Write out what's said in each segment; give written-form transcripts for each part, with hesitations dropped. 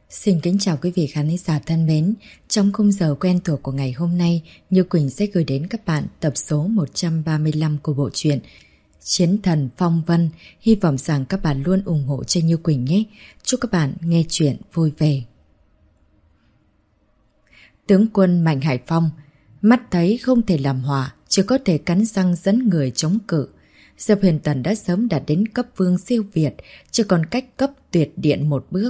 Xin kính chào quý vị khán giả thân mến. Trong khung giờ quen thuộc của ngày hôm nay, Như Quỳnh sẽ gửi đến các bạn tập số 135 của bộ truyện Chiến Thần Phong Vân. Hy vọng rằng các bạn luôn ủng hộ cho Như Quỳnh nhé. Chúc các bạn nghe chuyện vui vẻ. Tướng quân Mạnh Hải Phong mắt thấy không thể làm hòa, chỉ có thể cắn răng dẫn người chống cự. Diệp Huyền Tần đã sớm đạt đến cấp vương siêu việt, chỉ còn cách cấp tuyệt điện một bước.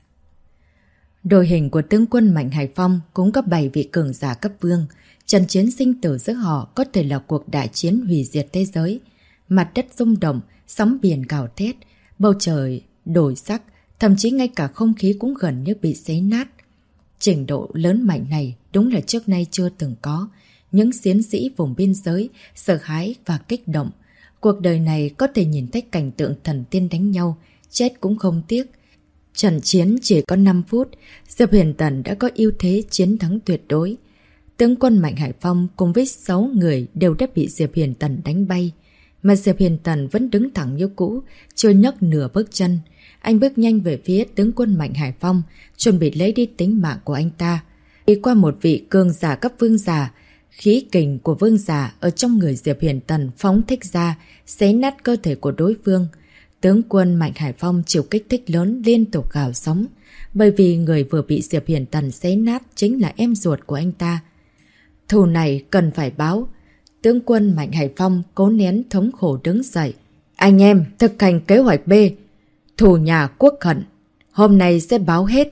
Đội hình của tướng quân Mạnh Hải Phong cũng có 7 vị cường giả cấp vương. Trận chiến sinh tử giữa họ có thể là cuộc đại chiến hủy diệt thế giới. Mặt đất rung động, sóng biển gào thét, bầu trời đổi sắc, thậm chí ngay cả không khí cũng gần như bị xé nát. Trình độ lớn mạnh này đúng là trước nay chưa từng có. Những chiến sĩ vùng biên giới sợ hãi và kích động. Cuộc đời này có thể nhìn thấy cảnh tượng thần tiên đánh nhau, chết cũng không tiếc. Trận chiến chỉ có 5 phút, Diệp Huyền Tần đã có ưu thế chiến thắng tuyệt đối. Tướng quân Mạnh Hải Phong cùng với 6 người đều đã bị Diệp Huyền Tần đánh bay. Mà Diệp Huyền Tần vẫn đứng thẳng như cũ, chưa nhấc nửa bước chân. Anh bước nhanh về phía tướng quân Mạnh Hải Phong, chuẩn bị lấy đi tính mạng của anh ta. Đi qua một vị cường giả cấp vương giả, khí kình của vương giả ở trong người Diệp Huyền Tần phóng thích ra, xé nát cơ thể của đối phương. Tướng quân Mạnh Hải Phong chịu kích thích lớn liên tục gào sống, bởi vì người vừa bị Diệp Huyền Tần xé nát chính là em ruột của anh ta. Thù này cần phải báo. Tướng quân Mạnh Hải Phong cố nén thống khổ đứng dậy. Anh em thực hành kế hoạch B, thù nhà quốc hận, hôm nay sẽ báo hết.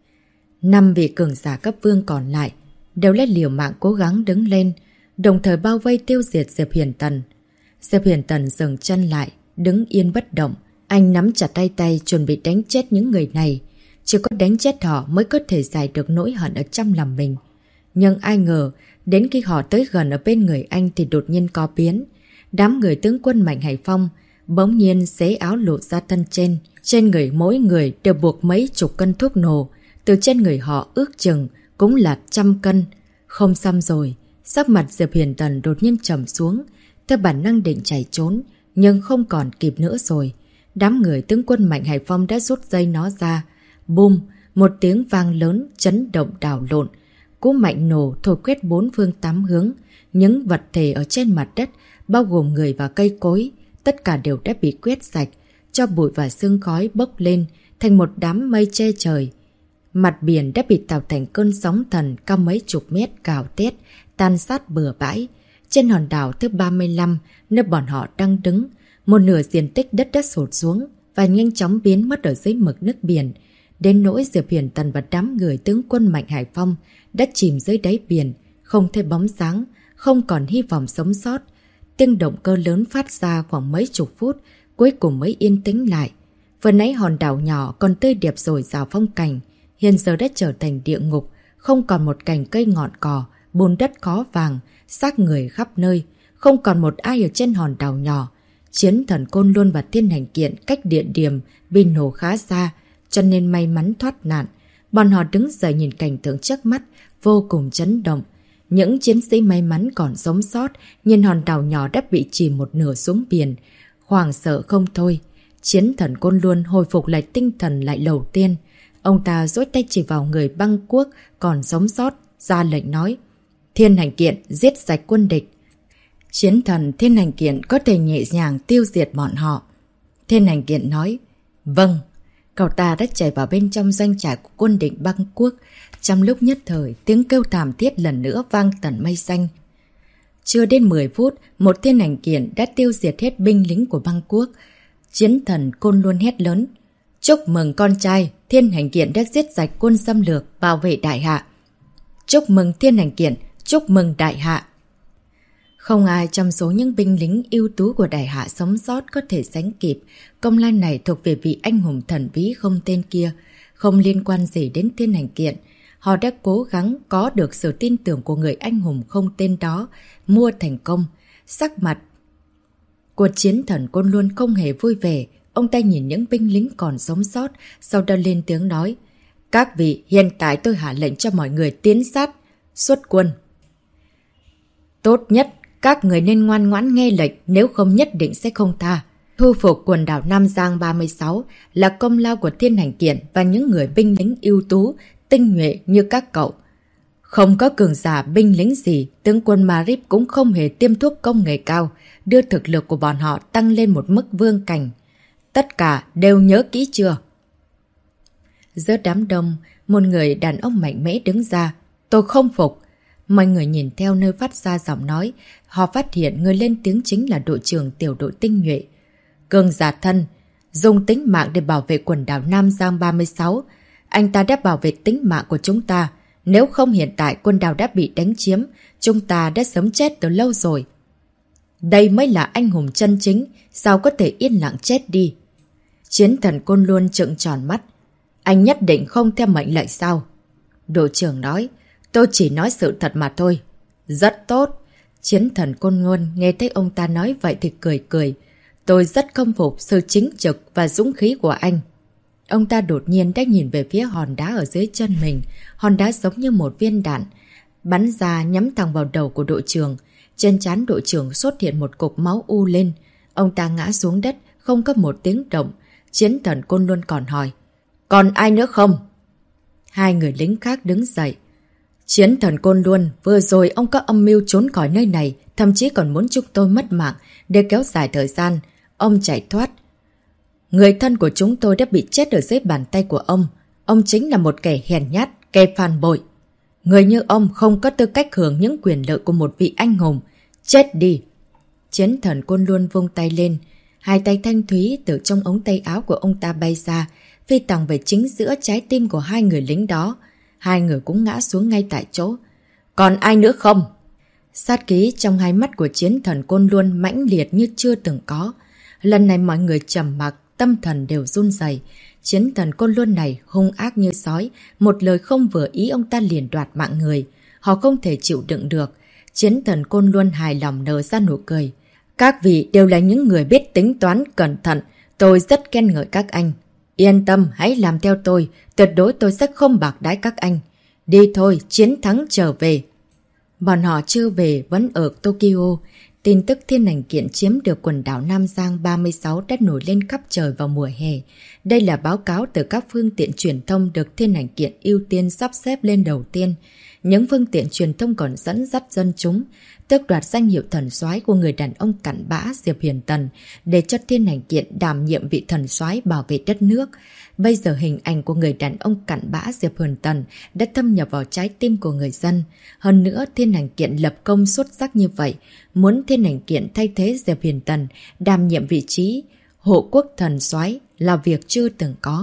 5 vị cường giả cấp vương còn lại đều lấy liều mạng cố gắng đứng lên, đồng thời bao vây tiêu diệt Diệp Huyền Tần. Diệp Huyền Tần dừng chân lại, đứng yên bất động. Anh nắm chặt tay chuẩn bị đánh chết những người này. Chỉ có đánh chết họ mới có thể giải được nỗi hận ở trong lòng mình. Nhưng ai ngờ, đến khi họ tới gần ở bên người anh thì đột nhiên có biến. Đám người tướng quân Mạnh Hải Phong bỗng nhiên xé áo lộ ra thân trên. Trên người mỗi người đều buộc mấy chục cân thuốc nổ. Từ trên người họ ước chừng cũng là 100 cân. Không xong rồi. Sắc mặt Diệp Huyền Tần đột nhiên trầm xuống. Theo bản năng định chạy trốn, nhưng không còn kịp nữa rồi. Đám người tướng quân Mạnh Hải Phong đã rút dây nó ra. Bùm! Một tiếng vang lớn chấn động đảo lộn. Cú mạnh nổ thổi quét 4 phương 8 hướng. Những vật thể ở trên mặt đất, bao gồm người và cây cối, tất cả đều đã bị quét sạch. Cho bụi và sương khói bốc lên thành một đám mây che trời. Mặt biển đã bị tạo thành cơn sóng thần cao mấy chục mét gào thét, tan sát bừa bãi. Trên hòn đảo thứ 35, nơi bọn họ đang đứng, một nửa diện tích đất đã sụt xuống và nhanh chóng biến mất ở dưới mực nước biển. Đến nỗi Diệp Huyền Tần và đám người tướng quân Mạnh Hải Phong đã chìm dưới đáy biển, không thấy bóng sáng, không còn hy vọng sống sót. Tiếng động cơ lớn phát ra khoảng mấy chục phút, cuối cùng mới yên tĩnh lại. Vừa nãy hòn đảo nhỏ còn tươi đẹp rồi rào phong cảnh, hiện giờ đã trở thành địa ngục, không còn một cành cây ngọn cỏ, bùn đất khó vàng, xác người khắp nơi, không còn một ai ở trên hòn đảo nhỏ. Chiến thần Côn Luân và Thiên Hành Kiện cách địa điểm bị nổ khá xa, cho nên may mắn thoát nạn. Bọn họ đứng dậy nhìn cảnh tượng trước mắt, vô cùng chấn động. Những chiến sĩ may mắn còn sống sót, nhìn hòn đảo nhỏ đã bị chìm một nửa xuống biển. Hoảng sợ không thôi. Chiến thần Côn Luân hồi phục lại tinh thần lại đầu tiên. Ông ta dối tay chỉ vào người Băng Quốc còn sống sót, ra lệnh nói: Thiên Hành Kiện giết sạch quân địch. Chiến thần Thiên Hành Kiện có thể nhẹ nhàng tiêu diệt bọn họ. Thiên Hành Kiện nói: Vâng. Cậu ta đã chạy vào bên trong doanh trại của quân địch Băng Quốc. Trong lúc nhất thời, tiếng kêu thảm thiết lần nữa vang tận mây xanh. Chưa đến 10 phút, một Thiên Hành Kiện đã tiêu diệt hết binh lính của Băng Quốc. Chiến thần Côn Luân hét lớn: Chúc mừng con trai, Thiên Hành Kiện đã giết sạch quân xâm lược, bảo vệ đại hạ. Chúc mừng Thiên Hành Kiện, chúc mừng đại hạ. Không ai trong số những binh lính ưu tú của đại hạ sống sót có thể sánh kịp. Công lao này thuộc về vị anh hùng thần bí không tên kia, không liên quan gì đến Thiên Hành Kiện. Họ đã cố gắng có được sự tin tưởng của người anh hùng không tên đó, mua thành công. Sắc mặt của chiến thần Côn Luân không hề vui vẻ. Ông ta nhìn những binh lính còn sống sót, sau đó lên tiếng nói: Các vị, hiện tại tôi hạ lệnh cho mọi người tiến sát, xuất quân. Tốt nhất, các người nên ngoan ngoãn nghe lệnh, nếu không nhất định sẽ không tha. Thu phục quần đảo Nam Giang 36 là công lao của Thiên Hành Kiện và những người binh lính ưu tú, tinh nhuệ như các cậu. Không có cường giả binh lính gì, tướng quân Marip cũng không hề tiêm thuốc công nghệ cao, đưa thực lực của bọn họ tăng lên một mức vương cảnh. Tất cả đều nhớ kỹ chưa? Giữa đám đông, một người đàn ông mạnh mẽ đứng ra. Tôi không phục. Mọi người nhìn theo nơi phát ra giọng nói, họ phát hiện người lên tiếng chính là đội trưởng tiểu đội tinh nhuệ. Cường giả thân, dùng tính mạng để bảo vệ quần đảo Nam Giang 36. Anh ta đã bảo vệ tính mạng của chúng ta. Nếu không hiện tại quần đảo đã bị đánh chiếm, chúng ta đã sớm chết từ lâu rồi. Đây mới là anh hùng chân chính, sao có thể yên lặng chết đi. Chiến thần Côn Luân trợn tròn mắt. Anh nhất định không theo mệnh lệnh sao? Đội trưởng nói, tôi chỉ nói sự thật mà thôi. Rất tốt. Chiến thần Côn Luân nghe thấy ông ta nói vậy thì cười cười. Tôi rất khâm phục sự chính trực và dũng khí của anh. Ông ta đột nhiên đã nhìn về phía hòn đá ở dưới chân mình. Hòn đá giống như một viên đạn, bắn ra nhắm thẳng vào đầu của đội trưởng. Trên trán đội trưởng xuất hiện một cục máu u lên. Ông ta ngã xuống đất, không có một tiếng động. Chiến thần Côn Luân còn hỏi, còn ai nữa không? Hai người lính khác đứng dậy. Chiến thần Côn Luân, vừa rồi ông có âm mưu trốn khỏi nơi này, thậm chí còn muốn chúng tôi mất mạng để kéo dài thời gian. Ông chạy thoát. Người thân của chúng tôi đã bị chết ở dưới bàn tay của ông. Ông chính là một kẻ hèn nhát, kẻ phản bội. Người như ông không có tư cách hưởng những quyền lợi của một vị anh hùng. Chết đi! Chiến thần Côn Luân vung tay lên. Hai tay thanh thúy từ trong ống tay áo của ông ta bay ra, phi tòng về chính giữa trái tim của hai người lính đó. Hai người cũng ngã xuống ngay tại chỗ. Còn ai nữa không? Sát khí trong hai mắt của chiến thần Côn Luân mãnh liệt như chưa từng có. Lần này mọi người trầm mặc, tâm thần đều run rẩy. Chiến thần Côn Luân này hung ác như sói, một lời không vừa ý ông ta liền đoạt mạng người. Họ không thể chịu đựng được. Chiến thần Côn Luân hài lòng nở ra nụ cười. Các vị đều là những người biết tính toán cẩn thận, tôi rất khen ngợi các anh. Yên tâm, hãy làm theo tôi, tuyệt đối tôi sẽ không bạc đãi các anh. Đi thôi, chiến thắng trở về. Bọn họ chưa về, vẫn ở Tokyo. Tin tức Thiên Hành Kiện chiếm được quần đảo Nam Giang 36 đã nổi lên khắp trời vào mùa hè. Đây là báo cáo từ các phương tiện truyền thông được Thiên Hành Kiện ưu tiên sắp xếp lên đầu tiên. Những phương tiện truyền thông còn dẫn dắt dân chúng tước đoạt danh hiệu thần soái của người đàn ông cặn bã Diệp Hiền Tần để cho Thiên Hành Kiện đảm nhiệm vị thần soái bảo vệ đất nước. Bây giờ hình ảnh của người đàn ông cặn bã Diệp Hiền Tần đã thâm nhập vào trái tim của người dân. Hơn nữa, Thiên Hành Kiện lập công xuất sắc như vậy, muốn Thiên Hành Kiện thay thế Diệp Hiền Tần đảm nhiệm vị trí hộ quốc thần soái là việc chưa từng có.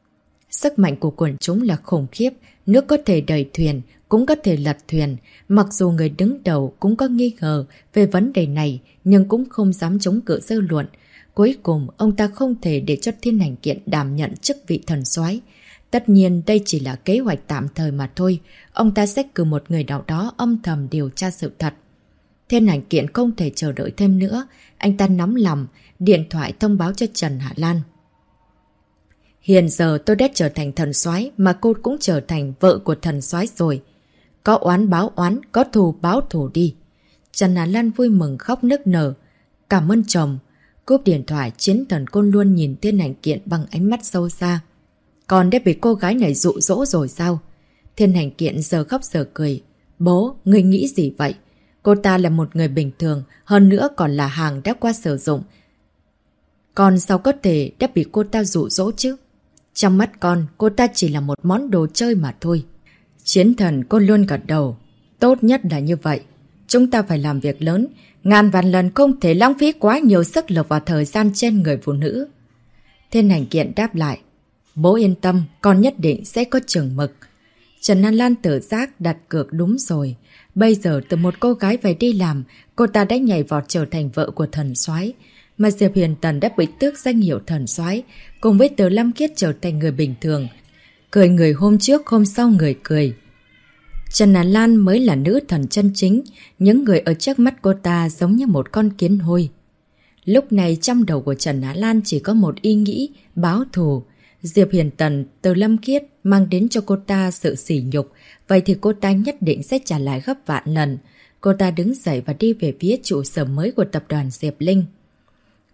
Sức mạnh của quần chúng là khủng khiếp, nước có thể đẩy thuyền, cũng có thể lật thuyền. Mặc dù người đứng đầu cũng có nghi ngờ về vấn đề này, nhưng cũng không dám chống cự dư luận. Cuối cùng, ông ta không thể để cho Thiên Hành Kiện đảm nhận chức vị thần soái. Tất nhiên đây chỉ là kế hoạch tạm thời mà thôi. Ông ta sẽ cử một người nào đó âm thầm điều tra sự thật. Thiên Hành Kiện không thể chờ đợi thêm nữa. Anh ta nóng lòng, điện thoại thông báo cho Trần Hạ Lan. Hiện giờ tôi đã trở thành thần soái, mà cô cũng trở thành vợ của thần soái rồi. Có oán báo oán, có thù báo thù đi. Trần Hạ Lan vui mừng khóc nức nở. Cảm ơn chồng. Cúp điện thoại, chiến thần Côn Luân nhìn Thiên Hành Kiện bằng ánh mắt sâu xa. Còn đã bị cô gái này dụ dỗ rồi sao? Thiên Hành Kiện giờ khóc giờ cười. Bố, người nghĩ gì vậy? Cô ta là một người bình thường, hơn nữa còn là hàng đã qua sử dụng. Con sao có thể đã bị cô ta dụ dỗ chứ? Trong mắt con, cô ta chỉ là một món đồ chơi mà thôi. Chiến thần Côn Luân gật đầu. Tốt nhất là như vậy. Chúng ta phải làm việc lớn, ngàn vạn lần không thể lãng phí quá nhiều sức lực và thời gian trên người phụ nữ. Thiên Hành Kiện đáp lại. Bố yên tâm, con nhất định sẽ có chừng mực. Trần An Lan tự giác đặt cược đúng rồi. Bây giờ từ một cô gái phải đi làm, cô ta đã nhảy vọt trở thành vợ của thần soái. Mà Diệp Hiền Tần đã bị tước danh hiệu thần soái, cùng với Từ Lâm Kiết trở thành người bình thường. Cười người hôm trước, hôm sau người cười. Trần Á Lan mới là nữ thần chân chính, những người ở trước mắt cô ta giống như một con kiến hôi. Lúc này trong đầu của Trần Á Lan chỉ có một ý nghĩ báo thù. Diệp Hiền Tần, Từ Lâm Kiết mang đến cho cô ta sự sỉ nhục, vậy thì cô ta nhất định sẽ trả lại gấp vạn lần. Cô ta đứng dậy và đi về phía trụ sở mới của tập đoàn Diệp Linh.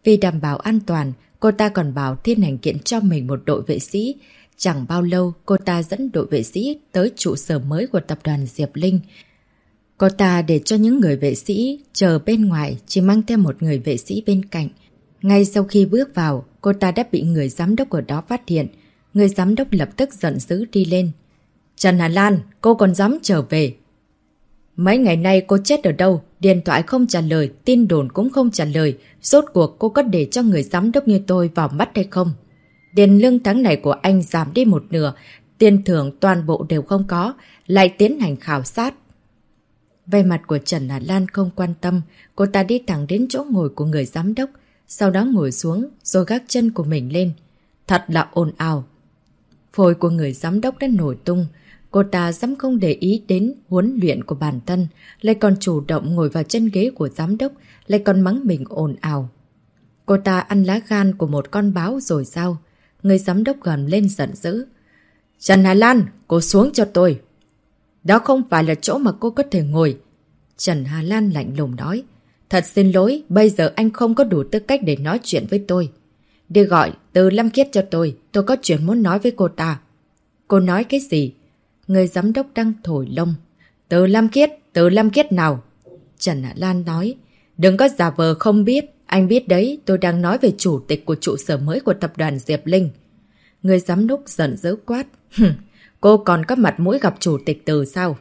Vì đảm bảo an toàn, cô ta còn bảo thiên hành kiện cho mình một đội vệ sĩ. Chẳng bao lâu, cô ta dẫn đội vệ sĩ tới trụ sở mới của tập đoàn Diệp Linh. Cô ta để cho những người vệ sĩ chờ bên ngoài, chỉ mang theo một người vệ sĩ bên cạnh. Ngay sau khi bước vào, cô ta đã bị người giám đốc ở đó phát hiện. Người giám đốc lập tức giận dữ đi lên. Trần Hà Lan, cô còn dám trở về. Mấy ngày nay cô chết ở đâu? Điện thoại không trả lời, tin đồn cũng không trả lời. Rốt cuộc cô có để cho người giám đốc như tôi vào mắt hay không? Tiền lương tháng này của anh giảm đi một nửa, tiền thưởng toàn bộ đều không có, lại tiến hành khảo sát. Về mặt của Trần Hà Lan không quan tâm, cô ta đi thẳng đến chỗ ngồi của người giám đốc, sau đó ngồi xuống rồi gác chân của mình lên. Thật là ồn ào. Phổi của người giám đốc đã nổi tung, cô ta dám không để ý đến huấn luyện của bản thân, lại còn chủ động ngồi vào chân ghế của giám đốc, lại còn mắng mình ồn ào. Cô ta ăn lá gan của một con báo rồi sao? Người giám đốc gầm lên giận dữ. Trần Hà Lan, cô xuống cho tôi. Đó không phải là chỗ mà cô có thể ngồi. Trần Hà Lan lạnh lùng nói. Thật xin lỗi, bây giờ anh không có đủ tư cách để nói chuyện với tôi. Đi gọi Từ Lâm Khiết cho tôi có chuyện muốn nói với cô ta. Cô nói cái gì? Người giám đốc đang thổi lông. Từ Lâm Khiết nào? Trần Hà Lan nói. Đừng có giả vờ không biết, anh biết đấy, tôi đang nói về chủ tịch của trụ sở mới của tập đoàn Diệp Linh. Người giám đốc giận dữ quát. Cô còn có mặt mũi gặp chủ tịch Từ sao?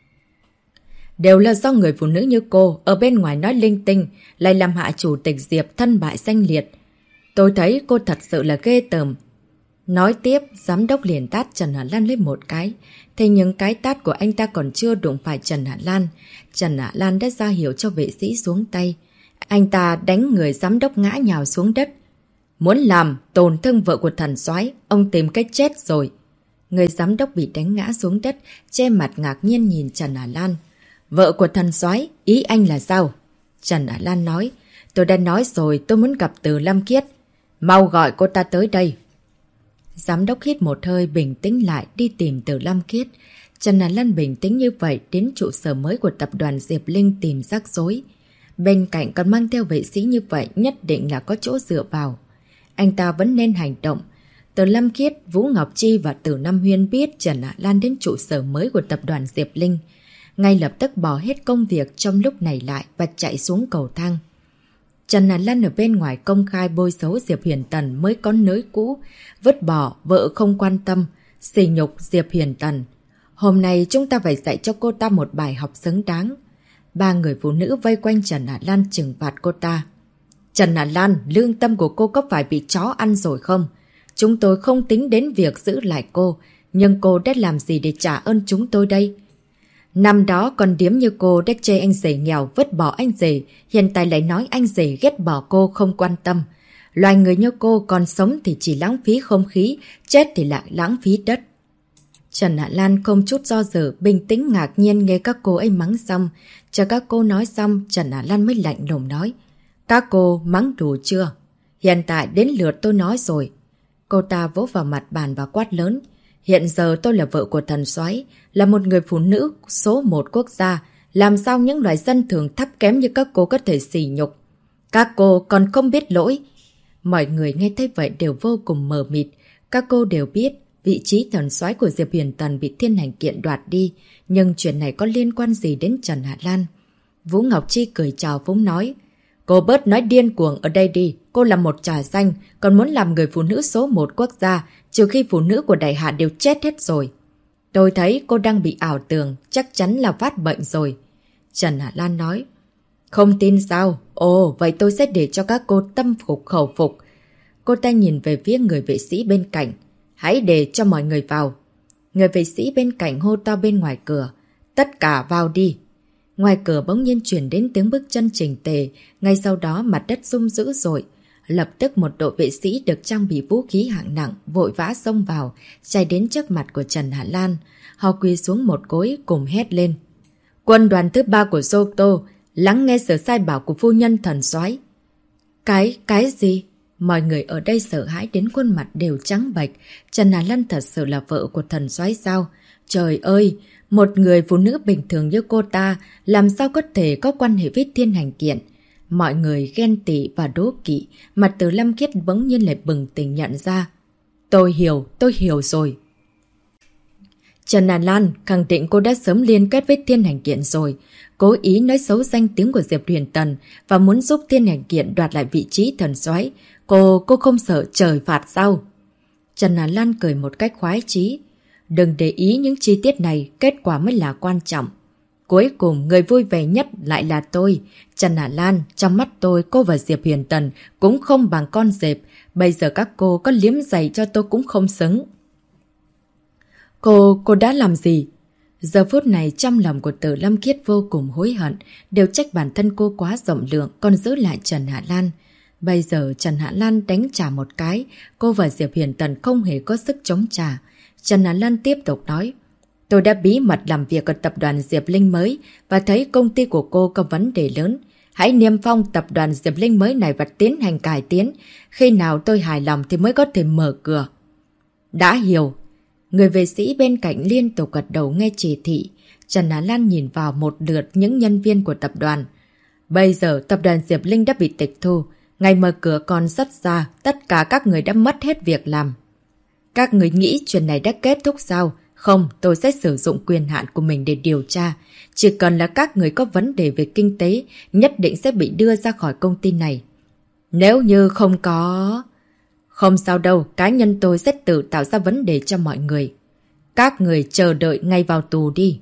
Đều là do người phụ nữ như cô ở bên ngoài nói linh tinh, lại làm hạ chủ tịch Diệp thân bại danh liệt. Tôi thấy cô thật sự là ghê tởm. Nói tiếp, giám đốc liền tát Trần Hạ Lan lên một cái. Thế nhưng cái tát của anh ta còn chưa đụng phải Trần Hạ Lan. Trần Hạ Lan đã ra hiệu cho vệ sĩ xuống tay. Anh ta đánh người giám đốc ngã nhào xuống đất. Muốn làm tổn thương vợ của thần soái, ông tìm cách chết rồi. Người giám đốc bị đánh ngã xuống đất, che mặt ngạc nhiên nhìn Trần Hạ Lan. Vợ của thần soái, ý anh là sao? Trần Hạ Lan nói. Tôi đã nói rồi, tôi muốn gặp Từ Lâm Khiết. Mau gọi cô ta tới đây. Giám đốc hít một hơi bình tĩnh lại đi tìm Từ Lâm Khiết. Trần Hà Lan bình tĩnh như vậy đến trụ sở mới của tập đoàn Diệp Linh tìm rắc rối. Bên cạnh còn mang theo vệ sĩ như vậy nhất định là có chỗ dựa vào. Anh ta vẫn nên hành động. Từ Lâm Khiết, Vũ Ngọc Chi và Từ Nam Huyên biết Trần Hạ Lan đến trụ sở mới của tập đoàn Diệp Linh. Ngay lập tức bỏ hết công việc trong lúc này lại và chạy xuống cầu thang. Trần Hà Lan ở bên ngoài công khai bôi xấu Diệp Huyền Tần mới có nới cũ, vứt bỏ, vợ không quan tâm, sỉ nhục Diệp Huyền Tần. Hôm nay chúng ta phải dạy cho cô ta một bài học xứng đáng. Ba người phụ nữ vây quanh Trần Hà Lan trừng phạt cô ta. Trần Hà Lan, lương tâm của cô có phải bị chó ăn rồi không? Chúng tôi không tính đến việc giữ lại cô, nhưng cô đã làm gì để trả ơn chúng tôi đây? Năm đó con điếm như cô đã chê anh rể nghèo vứt bỏ anh rể, hiện tại lại nói anh rể ghét bỏ cô không quan tâm. Loài người như cô còn sống thì chỉ lãng phí không khí, chết thì lại lãng phí đất. Trần Hạ Lan không chút do dự, bình tĩnh ngạc nhiên nghe các cô ấy mắng xong. Chờ các cô nói xong, Trần Hạ Lan mới lạnh lùng nói. Các cô mắng đủ chưa? Hiện tại đến lượt tôi nói rồi. Cô ta vỗ vào mặt bàn và quát lớn. Hiện giờ tôi là vợ của thần soái, là một người phụ nữ số một quốc gia. Làm sao những loài dân thường thấp kém như các cô có thể sỉ nhục? Các cô còn không biết lỗi. Mọi người nghe thấy vậy đều vô cùng mờ mịt. Các cô đều biết vị trí thần soái của Diệp Huyền Tần bị thiên hành kiện đoạt đi. Nhưng chuyện này có liên quan gì đến Trần Hạ Lan? Vũ Ngọc Chi cười chào phúng nói. Cô bớt nói điên cuồng ở đây đi. Cô là một trà xanh, còn muốn làm người phụ nữ số một quốc gia, trừ khi phụ nữ của đại hạ đều chết hết rồi. Tôi thấy cô đang bị ảo tưởng, chắc chắn là phát bệnh rồi. Trần Hạ Lan nói. Không tin sao? Ồ, vậy tôi sẽ để cho các cô tâm phục khẩu phục. Cô ta nhìn về phía người vệ sĩ bên cạnh. Hãy để cho mọi người vào. Người vệ sĩ bên cạnh hô to bên ngoài cửa. Tất cả vào đi. Ngoài cửa bỗng nhiên chuyển đến tiếng bước chân chỉnh tề, ngay sau đó mặt đất rung dữ dội. Lập tức một đội vệ sĩ được trang bị vũ khí hạng nặng vội vã xông vào, chạy đến trước mặt của Trần Hạ Lan. Họ quỳ xuống một gối cùng hét lên. Quân đoàn thứ 3 của Soto, lắng nghe sự sai bảo của phu nhân thần soái. Cái gì? Mọi người ở đây sợ hãi đến khuôn mặt đều trắng bệch. Trần Hạ Lan thật sự là vợ của thần soái sao? Trời ơi! Một người phụ nữ bình thường như cô ta làm sao có thể có quan hệ với thiên hành kiện? Mọi người ghen tị và đố kỵ, mặt Từ Lâm Khiết bỗng nhiên lại bừng tỉnh nhận ra. Tôi hiểu rồi. Trần Hà Lan khẳng định cô đã sớm liên kết với Thiên Hành Kiện rồi, cố ý nói xấu danh tiếng của Diệp Huyền Tần và muốn giúp Thiên Hành Kiện đoạt lại vị trí thần soái. Cô không sợ trời phạt sao? Trần Hà Lan cười một cách khoái chí. Đừng để ý những chi tiết này, kết quả mới là quan trọng. Cuối cùng người vui vẻ nhất lại là tôi. Trần Hà Lan, trong mắt tôi cô và Diệp Huyền Tần cũng không bằng con dẹp. Bây giờ các cô có liếm giày cho tôi cũng không xứng. Cô đã làm gì? Giờ phút này trong lòng của Từ Lâm Khiết vô cùng hối hận, đều trách bản thân cô quá rộng lượng còn giữ lại Trần Hạ Lan. Bây giờ Trần Hạ Lan đánh trả một cái, cô và Diệp Huyền Tần không hề có sức chống trả. Trần Hạ Lan tiếp tục nói, tôi đã bí mật làm việc ở tập đoàn Diệp Linh mới và thấy công ty của cô có vấn đề lớn. Hãy niêm phong tập đoàn Diệp Linh mới này và tiến hành cải tiến. Khi nào tôi hài lòng thì mới có thể mở cửa. Đã hiểu. Người vệ sĩ bên cạnh liên tục gật đầu nghe chỉ thị. Trần Á Lan nhìn vào một lượt những nhân viên của tập đoàn. Bây giờ tập đoàn Diệp Linh đã bị tịch thu. Ngày mở cửa còn rất xa, tất cả các người đã mất hết việc làm. Các người nghĩ chuyện này đã kết thúc sao? Không, tôi sẽ sử dụng quyền hạn của mình để điều tra. Chỉ cần là các người có vấn đề về kinh tế, nhất định sẽ bị đưa ra khỏi công ty này. Nếu như không có... Không sao đâu, cá nhân tôi sẽ tự tạo ra vấn đề cho mọi người. Các người chờ đợi ngay vào tù đi.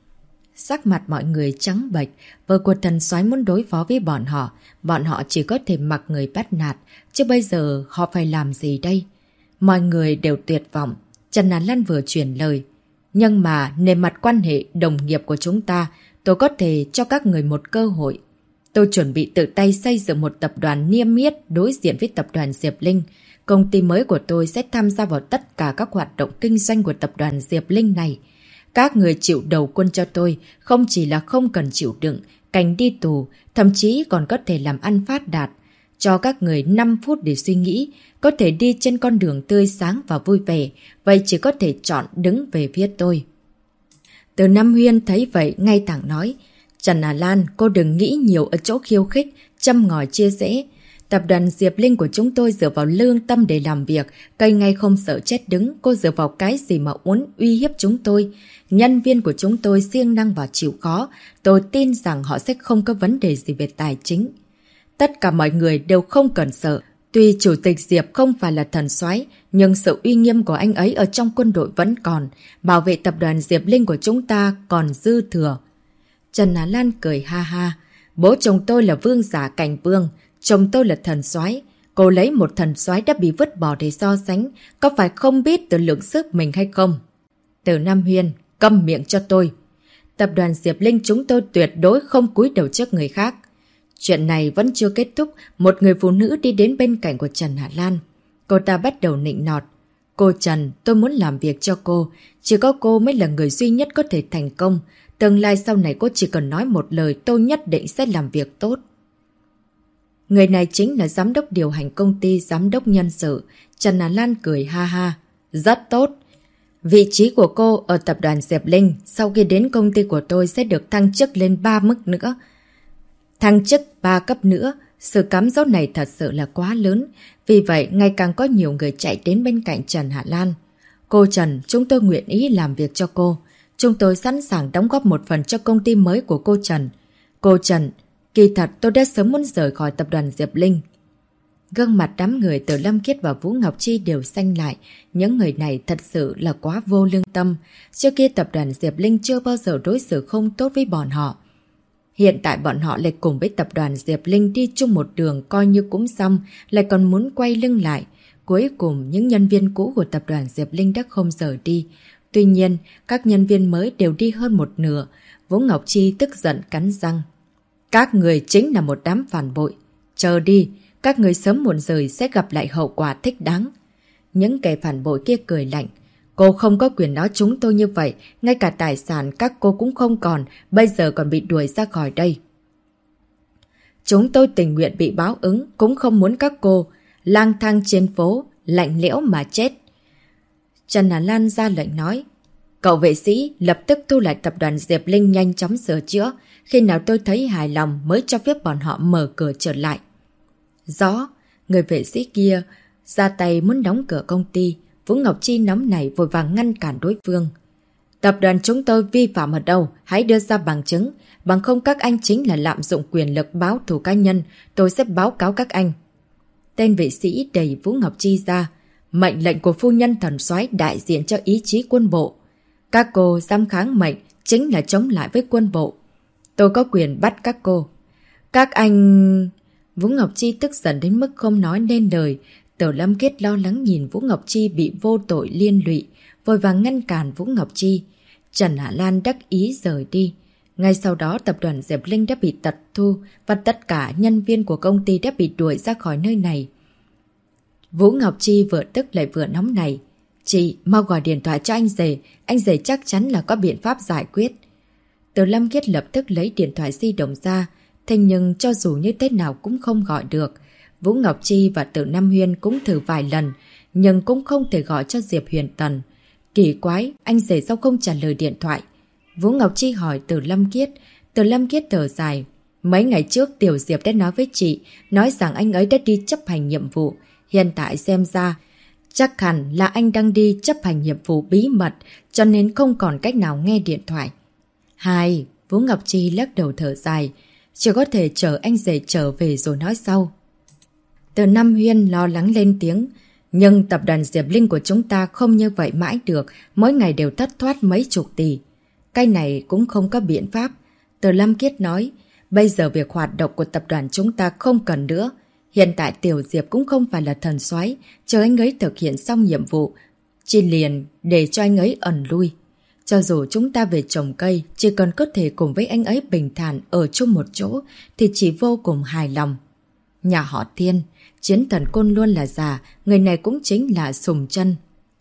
Sắc mặt mọi người trắng bệch, vợ của thần soái muốn đối phó với bọn họ chỉ có thể mặc người bắt nạt, chứ bây giờ họ phải làm gì đây? Mọi người đều tuyệt vọng, Trần Á Lan vừa chuyển lời. Nhưng mà nề mặt quan hệ đồng nghiệp của chúng ta, tôi có thể cho các người một cơ hội. Tôi chuẩn bị tự tay xây dựng một tập đoàn niêm yết đối diện với tập đoàn Diệp Linh. Công ty mới của tôi sẽ tham gia vào tất cả các hoạt động kinh doanh của tập đoàn Diệp Linh này. Các người chịu đầu quân cho tôi, không chỉ là không cần chịu đựng, cảnh đi tù, thậm chí còn có thể làm ăn phát đạt. Cho các người 5 phút để suy nghĩ, có thể đi trên con đường tươi sáng và vui vẻ, vậy chỉ có thể chọn đứng về phía tôi. Từ Nam Huyên thấy vậy ngay thẳng nói, Trần Hà Lan, cô đừng nghĩ nhiều ở chỗ khiêu khích, châm ngòi chia rẽ. Tập đoàn Diệp Linh của chúng tôi dựa vào lương tâm để làm việc, cây ngay không sợ chết đứng, cô dựa vào cái gì mà muốn uy hiếp chúng tôi. Nhân viên của chúng tôi siêng năng và chịu khó, tôi tin rằng họ sẽ không có vấn đề gì về tài chính. Tất cả mọi người đều không cần sợ. Tuy Chủ tịch Diệp không phải là thần soái, nhưng sự uy nghiêm của anh ấy ở trong quân đội vẫn còn, bảo vệ tập đoàn Diệp Linh của chúng ta còn dư thừa. Trần Á Lan cười ha ha, bố chồng tôi là vương giả cảnh vương, chồng tôi là thần soái. Cô lấy một thần soái đã bị vứt bỏ để so sánh, có phải không biết tự lượng sức mình hay không? Từ Nam Huyên, câm miệng cho tôi. Tập đoàn Diệp Linh chúng tôi tuyệt đối không cúi đầu trước người khác. Chuyện này vẫn chưa kết thúc, một người phụ nữ đi đến bên cạnh của Trần Hạ Lan. Cô ta bắt đầu nịnh nọt. Cô Trần, tôi muốn làm việc cho cô. Chỉ có cô mới là người duy nhất có thể thành công. Tương lai sau này cô chỉ cần nói một lời, tôi nhất định sẽ làm việc tốt. Người này chính là giám đốc điều hành công ty, giám đốc nhân sự. Trần Hạ Lan cười ha ha. Rất tốt. Vị trí của cô ở tập đoàn Diệp Linh sau khi đến công ty của tôi sẽ được thăng chức lên 3 mức nữa. Thăng chức 3 cấp nữa, sự cám dỗ này thật sự là quá lớn. Vì vậy, ngày càng có nhiều người chạy đến bên cạnh Trần Hạ Lan. Cô Trần, chúng tôi nguyện ý làm việc cho cô. Chúng tôi sẵn sàng đóng góp một phần cho công ty mới của cô Trần. Cô Trần, kỳ thật tôi đã sớm muốn rời khỏi tập đoàn Diệp Linh. Gương mặt đám người từ Lâm Khiết và Vũ Ngọc Chi đều xanh lại. Những người này thật sự là quá vô lương tâm. Trước kia tập đoàn Diệp Linh chưa bao giờ đối xử không tốt với bọn họ. Hiện tại bọn họ lại cùng với tập đoàn Diệp Linh đi chung một đường coi như cũng xong, lại còn muốn quay lưng lại. Cuối cùng những nhân viên cũ của tập đoàn Diệp Linh đã không rời đi. Tuy nhiên, các nhân viên mới đều đi hơn một nửa. Vũ Ngọc Chi tức giận cắn răng. Các người chính là một đám phản bội. Chờ đi, các người sớm muộn rời sẽ gặp lại hậu quả thích đáng. Những kẻ phản bội kia cười lạnh. Cô không có quyền nói chúng tôi như vậy, ngay cả tài sản các cô cũng không còn, bây giờ còn bị đuổi ra khỏi đây. Chúng tôi tình nguyện bị báo ứng, cũng không muốn các cô lang thang trên phố, lạnh lẽo mà chết. Trần Hà Lan ra lệnh nói. Cậu vệ sĩ lập tức thu lại tập đoàn Diệp Linh nhanh chóng sửa chữa. Khi nào tôi thấy hài lòng mới cho phép bọn họ mở cửa trở lại. Rõ, người vệ sĩ kia ra tay muốn đóng cửa công ty. Vũ Ngọc Chi nóng nảy vội vàng ngăn cản đối phương. Tập đoàn chúng tôi vi phạm ở đâu? Hãy đưa ra bằng chứng. Bằng không các anh chính là lạm dụng quyền lực báo thù cá nhân. Tôi sẽ báo cáo các anh. Tên vệ sĩ đẩy Vũ Ngọc Chi ra. Mệnh lệnh của phu nhân thần soái đại diện cho ý chí quân bộ. Các cô dám kháng mệnh chính là chống lại với quân bộ. Tôi có quyền bắt các cô. Các anh... Vũ Ngọc Chi tức giận đến mức không nói nên lời. Tiểu Lâm Kiết lo lắng nhìn Vũ Ngọc Chi bị vô tội liên lụy, vội vàng ngăn cản Vũ Ngọc Chi. Trần Hạ Lan đắc ý rời đi. Ngay sau đó tập đoàn Diệp Linh đã bị tịch thu và tất cả nhân viên của công ty đã bị đuổi ra khỏi nơi này. Vũ Ngọc Chi vừa tức lại vừa nóng này. Chị, mau gọi điện thoại cho anh rể chắc chắn là có biện pháp giải quyết. Tiểu Lâm Kiết lập tức lấy điện thoại di động ra, thế nhưng cho dù như thế nào cũng không gọi được. Vũ Ngọc Chi và Tử Nam Huyên cũng thử vài lần, nhưng cũng không thể gọi cho Diệp Huyền Tần. Kỳ quái, anh rể sao không trả lời điện thoại? Vũ Ngọc Chi hỏi Tử Lâm Kiết. Tử Lâm Kiết thở dài. Mấy ngày trước Tiểu Diệp đã nói với chị, nói rằng anh ấy đã đi chấp hành nhiệm vụ. Hiện tại xem ra, chắc hẳn là anh đang đi chấp hành nhiệm vụ bí mật, cho nên không còn cách nào nghe điện thoại. Hai, Vũ Ngọc Chi lắc đầu thở dài. Chỉ có thể chờ anh rể trở về rồi nói sau. Từ Nam Huyên lo lắng lên tiếng. Nhưng tập đoàn Diệp Linh của chúng ta không như vậy mãi được, mỗi ngày đều thất thoát mấy chục tỷ. Cái này cũng không có biện pháp. Từ Lâm Kiết nói, bây giờ việc hoạt động của tập đoàn chúng ta không cần nữa. Hiện tại Tiểu Diệp cũng không phải là thần soái, chờ anh ấy thực hiện xong nhiệm vụ, chỉ liền để cho anh ấy ẩn lui. Cho dù chúng ta về trồng cây, chỉ cần có thể cùng với anh ấy bình thản ở chung một chỗ thì chỉ vô cùng hài lòng. Nhà họ Thiên, chiến thần Côn luôn là già, người này cũng chính là Sùng Chân.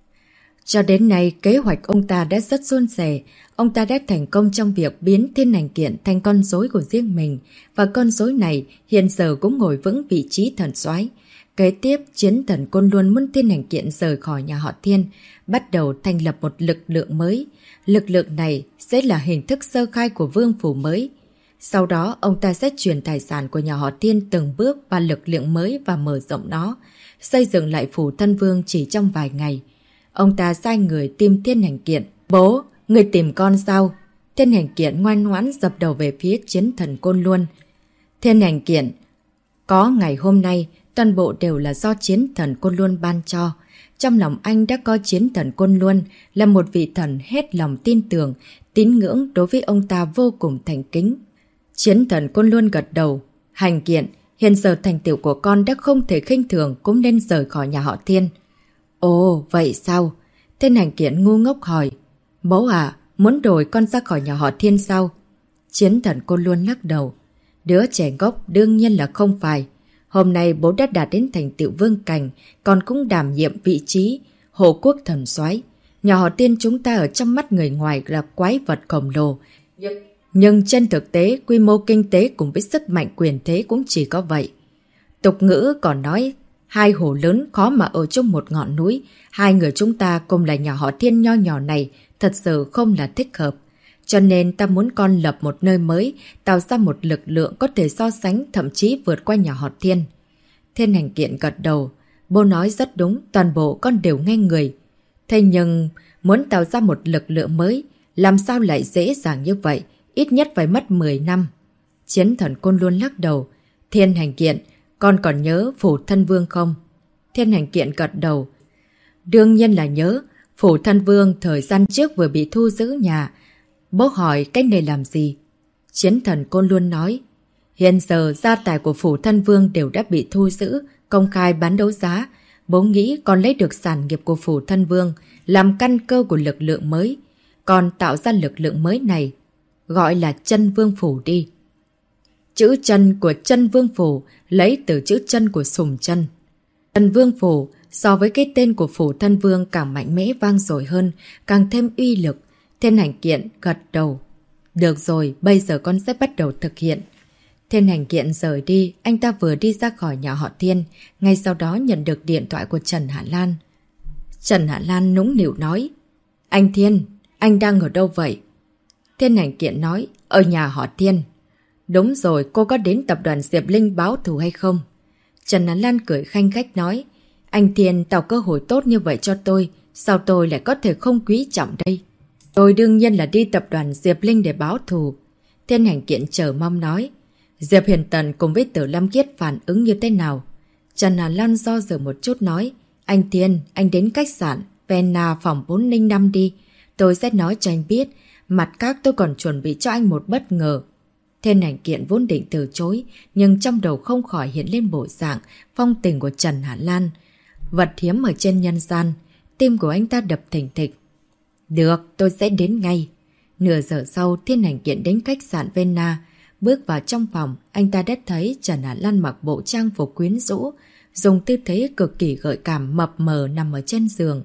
Cho đến nay, kế hoạch ông ta đã rất suôn sẻ. Ông ta đã thành công trong việc biến Thiên Hành Kiện thành con rối của riêng mình. Và con rối này hiện giờ cũng ngồi vững vị trí thần soái. Kế tiếp, chiến thần Côn luôn muốn Thiên Hành Kiện rời khỏi nhà họ Thiên, bắt đầu thành lập một lực lượng mới. Lực lượng này sẽ là hình thức sơ khai của vương phủ mới. Sau đó, ông ta sẽ chuyển tài sản của nhà họ Thiên từng bước vào lực lượng mới và mở rộng nó, xây dựng lại phủ thân vương chỉ trong vài ngày. Ông ta sai người tìm Thiên Hành Kiện. Bố, người tìm con sao? Thiên Hành Kiện ngoan ngoãn dập đầu về phía chiến thần Côn Luân. Thiên Hành Kiện, có ngày hôm nay, toàn bộ đều là do chiến thần Côn Luân ban cho. Trong lòng anh đã coi chiến thần Côn Luân là một vị thần hết lòng tin tưởng, tín ngưỡng đối với ông ta vô cùng thành kính. Chiến thần Côn Luân gật đầu. Hành Kiện, hiện giờ thành tựu của con đã không thể khinh thường, cũng nên rời khỏi nhà họ Thiên. Ồ, vậy sao? Thiên Hành Kiện ngu ngốc hỏi. Bố à, muốn đổi con ra khỏi nhà họ Thiên sao? Chiến thần Côn Luân lắc đầu. Đứa trẻ ngốc đương nhiên là không phải. Hôm nay bố đã đạt đến thành tựu vương cảnh, còn cũng đảm nhiệm vị trí hộ quốc thần soái. Nhà họ Thiên chúng ta ở trong mắt người ngoài là quái vật khổng lồ. Nhưng trên thực tế, quy mô kinh tế cùng với sức mạnh quyền thế cũng chỉ có vậy. Tục ngữ còn nói, hai hồ lớn khó mà ở chung một ngọn núi. Hai người chúng ta cùng là nhà họ Thiên nho nhỏ này thật sự không là thích hợp. Cho nên ta muốn con lập một nơi mới, tạo ra một lực lượng có thể so sánh, thậm chí vượt qua nhà họ Thiên. Thiên Hành Kiện gật đầu. Bố nói rất đúng, toàn bộ con đều nghe người. Thế nhưng, muốn tạo ra một lực lượng mới, làm sao lại dễ dàng như vậy? Ít nhất phải mất 10 năm. Chiến thần Côn luôn lắc đầu. Thiên Hành Kiện, con còn nhớ phủ thân vương không? Thiên Hành Kiện gật đầu. Đương nhiên là nhớ. Phủ thân vương thời gian trước vừa bị thu giữ nhà. Bố hỏi cái này làm gì? Chiến thần Côn luôn nói. Hiện giờ gia tài của phủ thân vương đều đã bị thu giữ, công khai bán đấu giá. Bố nghĩ con lấy được sản nghiệp của phủ thân vương, làm căn cơ của lực lượng mới. Còn tạo ra lực lượng mới này, gọi là Chân Vương Phủ đi. Chữ chân của Chân Vương Phủ lấy từ chữ chân của Sùng Chân. Chân Vương Phủ so với cái tên của phủ thân vương càng mạnh mẽ vang dội hơn, càng thêm uy lực. Thiên Hành Kiện gật đầu. Được rồi, bây giờ con sẽ bắt đầu thực hiện. Thiên Hành Kiện rời đi, anh ta vừa đi ra khỏi nhà họ Thiên, ngay sau đó nhận được điện thoại của Trần Hạ Lan. Trần Hạ Lan nũng nịu nói. Anh Thiên, Anh đang ở đâu vậy? Thiên Hành Kiện nói, ở nhà họ Thiên. Đúng rồi, cô có đến tập đoàn Diệp Linh báo thù hay không? Trần Á Lan cười khanh khách nói, anh Thiên tạo cơ hội tốt như vậy cho tôi, sao tôi lại có thể không quý trọng đây? Tôi đương nhiên là đi tập đoàn Diệp Linh để báo thù. Thiên Hành Kiện chờ mong nói, Diệp Hiền Tần cùng với Tử Lâm Kiết phản ứng như thế nào? Trần Á Lan do dự một chút nói, anh Thiên, anh đến khách sạn Vena phòng 405 đi. Tôi sẽ nói cho anh biết, mặt khác tôi còn chuẩn bị cho anh một bất ngờ. Thiên Hành Kiện vốn định từ chối, nhưng trong đầu không khỏi hiện lên bộ dạng, phong tình của Trần Hạ Lan. Vật hiếm ở trên nhân gian, tim của anh ta đập thình thịch. Được, tôi sẽ đến ngay. Nửa giờ sau, Thiên Hành Kiện đến khách sạn Vena. Bước vào trong phòng, anh ta đã thấy Trần Hạ Lan mặc bộ trang phục quyến rũ, dùng tư thế cực kỳ gợi cảm mập mờ nằm ở trên giường.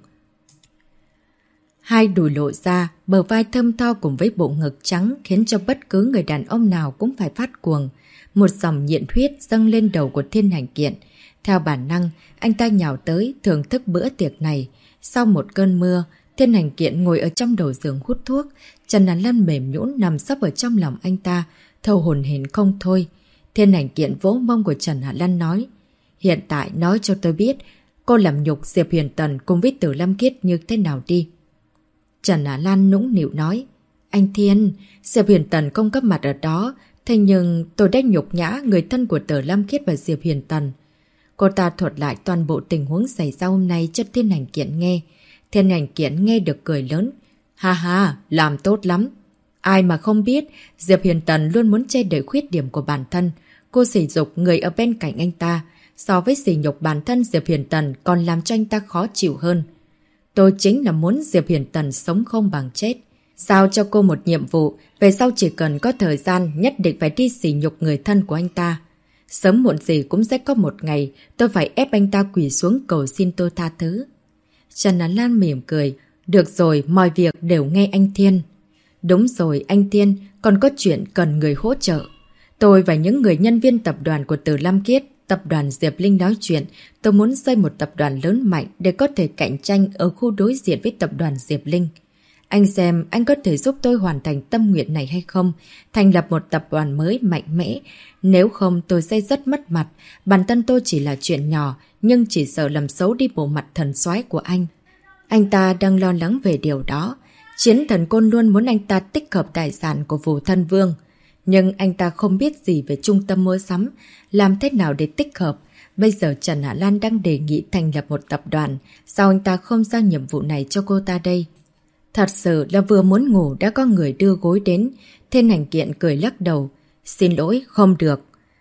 Hai đùi lộ ra, bờ vai thơm tho cùng với bộ ngực trắng khiến cho bất cứ người đàn ông nào cũng phải phát cuồng. Một dòng nhiệt huyết dâng lên đầu của Thiên Hành Kiện. Theo bản năng, anh ta nhào tới thưởng thức bữa tiệc này. Sau một cơn mưa, Thiên Hành Kiện ngồi ở trong đầu giường hút thuốc. Trần Á Lan mềm nhũn nằm sấp ở trong lòng anh ta, thâu hồn hển không thôi. Thiên Hành Kiện vỗ mông của Trần Hạ Lan nói, hiện tại nói cho tôi biết, cô làm nhục Diệp Huyền Tần cùng với Tử Lâm Kiết như thế nào đi. Trần Á Lan nũng nịu nói, anh Thiên, Diệp Huyền Tần không có mặt ở đó, thế nhưng tôi đã nhục nhã người thân của Tử Lâm Kiết và Diệp Huyền Tần. Cô ta thuật lại toàn bộ tình huống xảy ra hôm nay cho Thiên Hành Kiện nghe. Thiên Hành Kiện nghe được cười lớn, ha ha, làm tốt lắm. Ai mà không biết, Diệp Huyền Tần luôn muốn che đậy khuyết điểm của bản thân. Cô sỉ nhục người ở bên cạnh anh ta. So với sỉ nhục bản thân Diệp Huyền Tần còn làm cho anh ta khó chịu hơn. Tôi chính là muốn Diệp Huyền Tần sống không bằng chết. Giao cho cô một nhiệm vụ, về sau chỉ cần có thời gian nhất định phải đi sỉ nhục người thân của anh ta. Sớm muộn gì cũng sẽ có một ngày tôi phải ép anh ta quỳ xuống cầu xin tôi tha thứ. Trần Á Lan mỉm cười, được rồi, mọi việc đều nghe anh Thiên. Đúng rồi, anh Thiên, còn có chuyện cần người hỗ trợ. Tôi và những người nhân viên tập đoàn của Tử Lâm Kiết, tập đoàn Diệp Linh nói chuyện, tôi muốn xây một tập đoàn lớn mạnh để có thể cạnh tranh ở khu đối diện với tập đoàn Diệp Linh. Anh xem anh có thể giúp tôi hoàn thành tâm nguyện này hay không, thành lập một tập đoàn mới mạnh mẽ. Nếu không tôi sẽ rất mất mặt, bản thân tôi chỉ là chuyện nhỏ, nhưng chỉ sợ làm xấu đi bộ mặt thần soái của anh. Anh ta đang lo lắng về điều đó. Chiến thần Côn luôn muốn anh ta tích hợp tài sản của Vũ Thân Vương. Nhưng anh ta không biết gì về trung tâm mua sắm, làm thế nào để tích hợp. Bây giờ Trần Hạ Lan đang đề nghị thành lập một tập đoàn, sao anh ta không giao nhiệm vụ này cho cô ta đây? Thật sự là vừa muốn ngủ đã có người đưa gối đến. Thiên Hành Kiện cười lắc đầu. Xin lỗi, không được.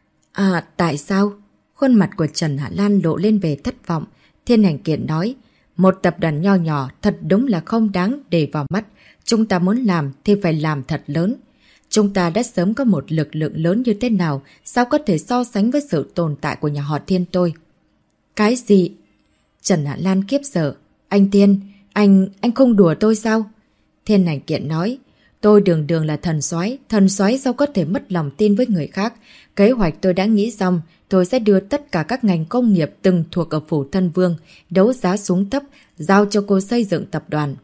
À, tại sao? Khuôn mặt của Trần Hạ Lan lộ lên về thất vọng. Thiên Hành Kiện nói, một tập đoàn nho nhỏ thật đúng là không đáng để vào mắt. Chúng ta muốn làm thì phải làm thật lớn. Chúng ta đã sớm có một lực lượng lớn như thế nào, sao có thể so sánh với sự tồn tại của nhà họ Thiên tôi? Cái gì? Trần Hạ Lan khiếp sợ. Anh Thiên, anh không đùa tôi sao? Thiên Hành Kiện nói, tôi đường đường là thần soái sao có thể mất lòng tin với người khác. Kế hoạch tôi đã nghĩ xong, tôi sẽ đưa tất cả các ngành công nghiệp từng thuộc ở Phủ Thân Vương, đấu giá xuống thấp, giao cho cô xây dựng tập đoàn.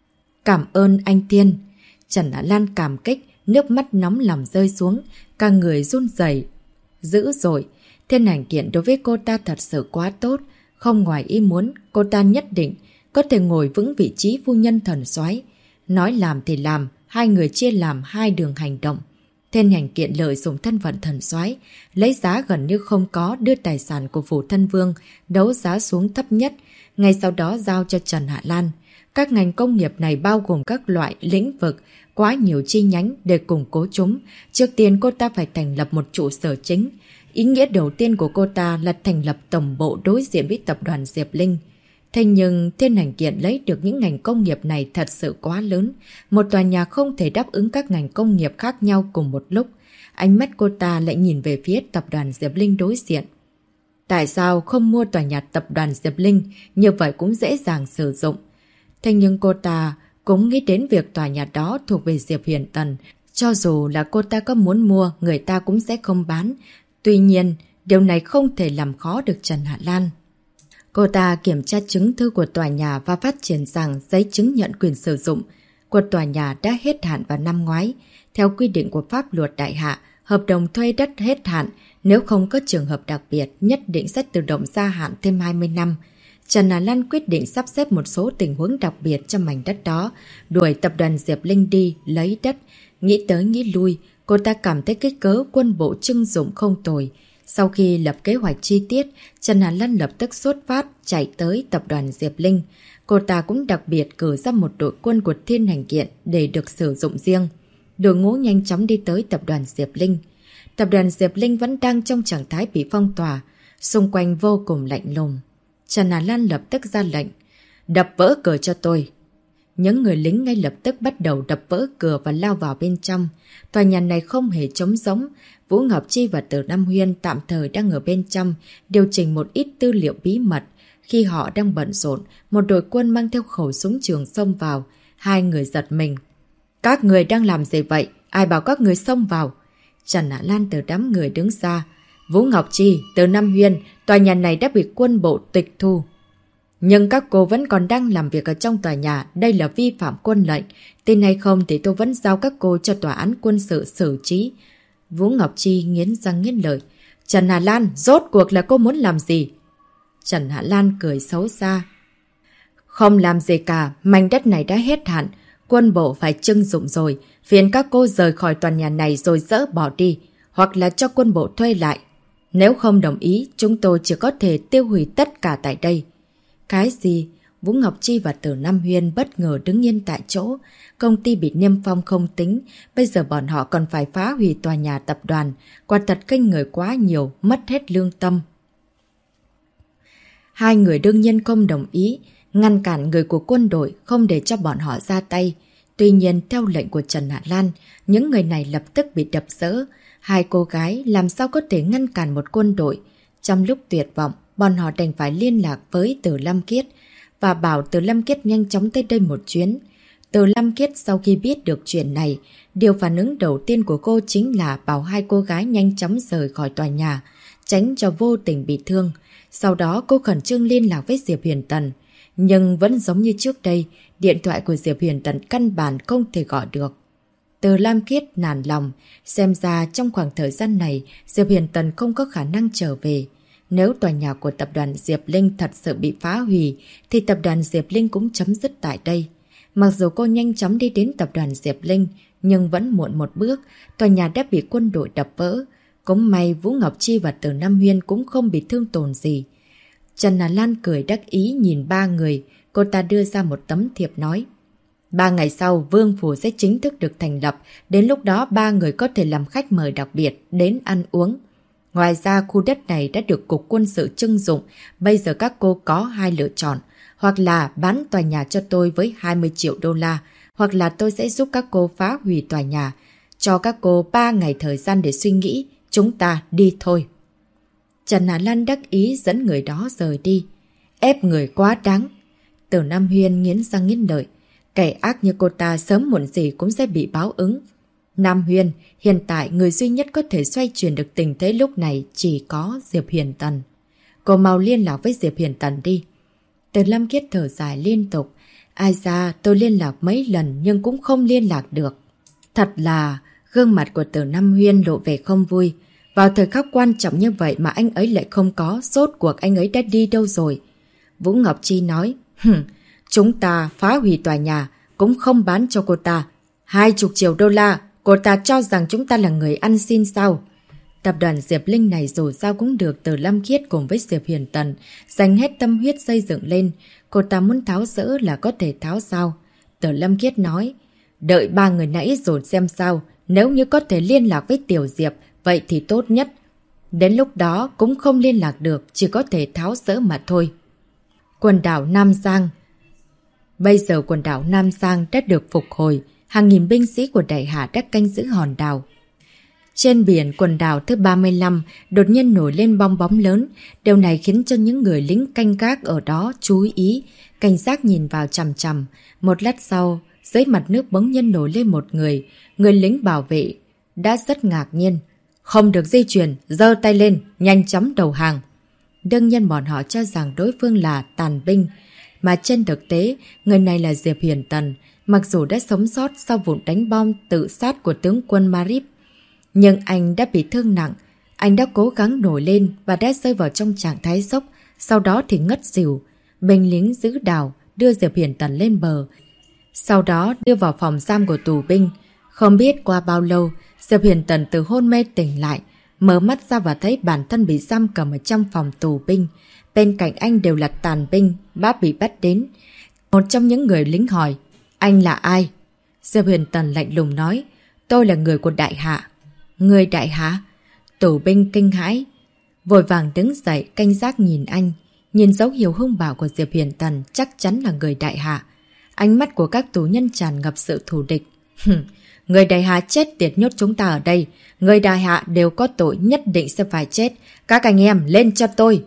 Cảm ơn anh Thiên. Trần Á Lan cảm kích, nước mắt nóng lòng rơi xuống, cả người run rẩy dữ dội. Thiên Hành Kiện đối với cô ta thật sự quá tốt, không ngoài ý muốn, cô ta nhất định có thể ngồi vững vị trí phu nhân thần soái. Nói làm thì làm, hai người chia làm hai đường hành động. Thiên Hành Kiện lợi dụng thân phận thần soái, lấy giá gần như không có, đưa tài sản của Phủ Thân Vương đấu giá xuống thấp nhất, ngay sau đó giao cho Trần Hạ Lan. Các ngành công nghiệp này bao gồm các loại lĩnh vực, quá nhiều chi nhánh để củng cố chúng. Trước tiên cô ta phải thành lập một trụ sở chính. Ý nghĩa đầu tiên của cô ta là thành lập tổng bộ đối diện với tập đoàn Diệp Linh. Thế nhưng Thiên Hành Kiện lấy được những ngành công nghiệp này thật sự quá lớn. Một tòa nhà không thể đáp ứng các ngành công nghiệp khác nhau cùng một lúc. Ánh mắt cô ta lại nhìn về phía tập đoàn Diệp Linh đối diện. Tại sao không mua tòa nhà tập đoàn Diệp Linh, như vậy cũng dễ dàng sử dụng. Thế nhưng cô ta cũng nghĩ đến việc tòa nhà đó thuộc về Diệp Huyền Tần. Cho dù là cô ta có muốn mua, người ta cũng sẽ không bán. Tuy nhiên, điều này không thể làm khó được Trần Hạ Lan. Cô ta kiểm tra chứng thư của tòa nhà và phát triển rằng giấy chứng nhận quyền sử dụng. của tòa nhà đã hết hạn vào năm ngoái. Theo quy định của pháp luật đại hạ, hợp đồng thuê đất hết hạn, nếu không có trường hợp đặc biệt, nhất định sẽ tự động gia hạn thêm 20 năm. Trần Hà Lan quyết định sắp xếp một số tình huống đặc biệt cho mảnh đất đó, đuổi tập đoàn Diệp Linh đi lấy đất. Nghĩ tới nghĩ lui, cô ta cảm thấy cái cớ quân bộ trưng dụng không tồi. Sau khi lập kế hoạch chi tiết, Trần Hà Lan lập tức xuất phát chạy tới tập đoàn Diệp Linh. Cô ta cũng đặc biệt cử ra một đội quân của Thiên Hành Kiện để được sử dụng riêng. Đội ngũ nhanh chóng đi tới tập đoàn Diệp Linh. Tập đoàn Diệp Linh vẫn đang trong trạng thái bị phong tỏa, xung quanh vô cùng lạnh lùng. Trần Hà Lan lập tức ra lệnh, đập vỡ cửa cho tôi. Những người lính ngay lập tức bắt đầu đập vỡ cửa và lao vào bên trong. Tòa nhà này không hề trống rỗng. Vũ Ngọc Chi và Từ Nam Huyên tạm thời đang ở bên trong, điều chỉnh một ít tư liệu bí mật. Khi họ đang bận rộn, một đội quân mang theo khẩu súng trường xông vào. Hai người giật mình. Các người đang làm gì vậy? Ai bảo các người xông vào? Trần Hạ Lan từ đám người đứng ra. Vũ Ngọc Chi, Từ Nam Huyên, tòa nhà này đã bị quân bộ tịch thu. Nhưng các cô vẫn còn đang làm việc ở trong tòa nhà, đây là vi phạm quân lệnh. Tin hay không thì tôi vẫn giao các cô cho tòa án quân sự xử trí. Vũ Ngọc Chi nghiến răng nghiến lợi. Trần Hà Lan, rốt cuộc là cô muốn làm gì? Trần Hạ Lan cười xấu xa. Không làm gì cả, mảnh đất này đã hết hạn. Quân bộ phải trưng dụng rồi. Phiền các cô rời khỏi tòa nhà này rồi dỡ bỏ đi. Hoặc là cho quân bộ thuê lại. Nếu không đồng ý, chúng tôi chỉ có thể tiêu hủy tất cả tại đây. Cái gì? Vũ Ngọc Chi và Từ Nam Huyên bất ngờ đứng yên tại chỗ. Công ty bị niêm phong không tính. Bây giờ bọn họ còn phải phá hủy tòa nhà tập đoàn. Quả thật kênh người quá nhiều, mất hết lương tâm. Hai người đương nhiên không đồng ý. Ngăn cản người của quân đội không để cho bọn họ ra tay. Tuy nhiên theo lệnh của Trần Hạ Lan, những người này lập tức bị đập dỡ. Hai cô gái làm sao có thể ngăn cản một quân đội. Trong lúc tuyệt vọng, bọn họ đành phải liên lạc với Từ Lâm Kiết và bảo Từ Lâm Kiết nhanh chóng tới đây một chuyến. Từ Lâm Kiết sau khi biết được chuyện này, điều phản ứng đầu tiên của cô chính là bảo hai cô gái nhanh chóng rời khỏi tòa nhà, tránh cho vô tình bị thương. Sau đó cô khẩn trương liên lạc với Diệp Huyền Tần. Nhưng vẫn giống như trước đây, điện thoại của Diệp Huyền Tần căn bản không thể gọi được. Từ Lam Kiết nản lòng, xem ra trong khoảng thời gian này Diệp Huyền Tần không có khả năng trở về. Nếu tòa nhà của tập đoàn Diệp Linh thật sự bị phá hủy, thì tập đoàn Diệp Linh cũng chấm dứt tại đây. Mặc dù cô nhanh chóng đi đến tập đoàn Diệp Linh, nhưng vẫn muộn một bước, tòa nhà đã bị quân đội đập vỡ. Cũng may Vũ Ngọc Chi và Từ Nam Huyên cũng không bị thương tổn gì. Trần Hà Lan cười đắc ý nhìn ba người, cô ta đưa ra một tấm thiệp nói. 3 ngày sau, Vương Phủ sẽ chính thức được thành lập, đến lúc đó ba người có thể làm khách mời đặc biệt đến ăn uống. Ngoài ra, khu đất này đã được Cục Quân sự trưng dụng, bây giờ các cô có hai lựa chọn, hoặc là bán tòa nhà cho tôi với 20 triệu đô la, hoặc là tôi sẽ giúp các cô phá hủy tòa nhà, cho các cô 3 ngày thời gian để suy nghĩ, chúng ta đi thôi. Trần Hà Lan đắc ý dẫn người đó rời đi, ép người quá đáng. Từ Nam Huyên nghiến răng nghiến lợi, kẻ ác như cô ta sớm muộn gì cũng sẽ bị báo ứng. Nam Huyên, hiện tại người duy nhất có thể xoay chuyển được tình thế lúc này chỉ có Diệp Huyền Tần. Cô mau liên lạc với Diệp Huyền Tần đi. Từ Lâm Kiết thở dài liên tục. Ai ra tôi liên lạc mấy lần nhưng cũng không liên lạc được. Thật là gương mặt của Từ Nam Huyên lộ vẻ không vui. Vào thời khắc quan trọng như vậy mà anh ấy lại không có, rốt cuộc anh ấy đã đi đâu rồi? Vũ Ngọc Chi nói, chúng ta phá hủy tòa nhà, cũng không bán cho cô ta. 20 triệu đô la, cô ta cho rằng chúng ta là người ăn xin sao? Tập đoàn Diệp Linh này dù sao cũng được Từ Lâm Kiết cùng với Diệp Huyền Tần dành hết tâm huyết xây dựng lên. Cô ta muốn tháo dỡ là có thể tháo sao? Từ Lâm Kiết nói, đợi 3 người nãy rồi xem sao. Nếu như có thể liên lạc với Tiểu Diệp, vậy thì tốt nhất. Đến lúc đó cũng không liên lạc được, chỉ có thể tháo dỡ mà thôi. Quần đảo Nam Giang. Bây giờ quần đảo Nam Giang đã được phục hồi, hàng nghìn binh sĩ của Đại Hạ đã canh giữ hòn đảo. Trên biển quần đảo thứ 35 đột nhiên nổi lên bong bóng lớn, điều này khiến cho những người lính canh gác ở đó chú ý, cảnh giác nhìn vào chằm chằm. Một lát sau, dưới mặt nước bỗng nhiên nổi lên một người lính bảo vệ đã rất ngạc nhiên. Không được di chuyển, giơ tay lên, nhanh chóng đầu hàng. Đương nhiên bọn họ cho rằng đối phương là tàn binh, mà trên thực tế, người này là Diệp Huyền Tần. Mặc dù đã sống sót sau vụ đánh bom tự sát của tướng quân Marip, nhưng anh đã bị thương nặng. Anh đã cố gắng nổi lên và đã rơi vào trong trạng thái sốc, sau đó thì ngất xỉu. Binh lính giữ đào đưa Diệp Hiển Tần lên bờ, sau đó đưa vào phòng giam của tù binh. Không biết qua bao lâu, Diệp Hiển Tần từ hôn mê tỉnh lại, mở mắt ra và thấy bản thân bị giam cầm ở trong phòng tù binh. Bên cạnh anh đều là tàn binh, bị bắt đến. Một trong những người lính hỏi, anh là ai? Diệp Hiển Tần lạnh lùng nói, tôi là người của đại hạ. Người đại hạ? Tù binh kinh hãi, vội vàng đứng dậy canh giác nhìn anh. Nhìn dấu hiệu hung bạo của Diệp Hiển Tần chắc chắn là người đại hạ. Ánh mắt của các tù nhân tràn ngập sự thù địch. Người đại hạ chết tiệt nhốt chúng ta ở đây. Người đại hạ đều có tội, nhất định sẽ phải chết. Các anh em lên cho tôi.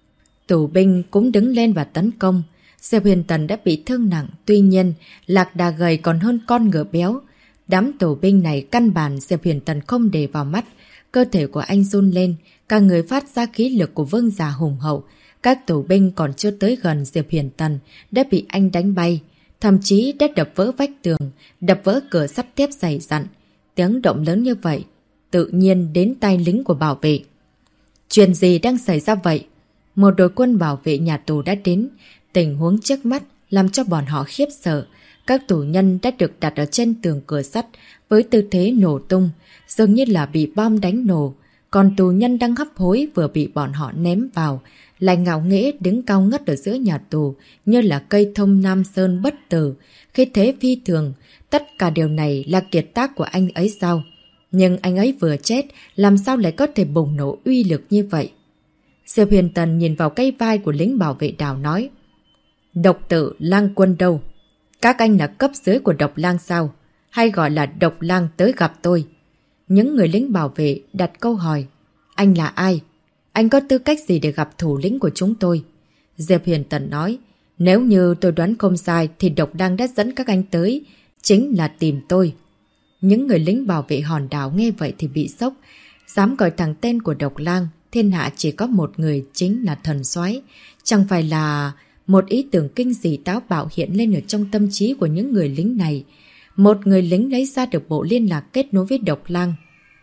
Tù binh cũng đứng lên và tấn công. Diệp Hiển Tần đã bị thương nặng, tuy nhiên lạc đà gầy còn hơn con ngựa béo. Đám tù binh này căn bản Diệp Hiển Tần không để vào mắt. Cơ thể của anh run lên, cả người phát ra khí lực của vương giả hùng hậu. Các tù binh còn chưa tới gần Diệp Hiển Tần đã bị anh đánh bay, thậm chí đã đập vỡ vách tường, đập vỡ cửa sắt thép dày dặn. Tiếng động lớn như vậy tự nhiên đến tai lính của bảo vệ. Chuyện gì đang xảy ra vậy? Một đội quân bảo vệ nhà tù đã đến. Tình huống trước mắt làm cho bọn họ khiếp sợ. Các tù nhân đã được đặt ở trên tường cửa sắt với tư thế nổ tung, dường như là bị bom đánh nổ. Còn tù nhân đang hấp hối vừa bị bọn họ ném vào, lại ngạo nghễ đứng cao ngất ở giữa nhà tù như là cây thông Nam Sơn bất tử, khi thế phi thường. Tất cả điều này là kiệt tác của anh ấy sao? Nhưng anh ấy vừa chết, làm sao lại có thể bùng nổ uy lực như vậy? Diệp Hiển Tần nhìn vào cây vai của lính bảo vệ đào nói, độc tử lang quân đâu? Các anh là cấp dưới của độc lang sao? Hay gọi là độc lang tới gặp tôi? Những người lính bảo vệ đặt câu hỏi, anh là ai? Anh có tư cách gì để gặp thủ lĩnh của chúng tôi? Diệp Hiển Tần nói, nếu như tôi đoán không sai thì độc lang đã dẫn các anh tới, chính là tìm tôi. Những người lính bảo vệ hòn đảo nghe vậy thì bị sốc. Dám gọi thẳng tên của độc lang, thiên hạ chỉ có một người, chính là thần soái. Chẳng phải là... Một ý tưởng kinh dị táo bạo hiện lên ở trong tâm trí của những người lính này. Một người lính lấy ra được bộ liên lạc kết nối với độc lang.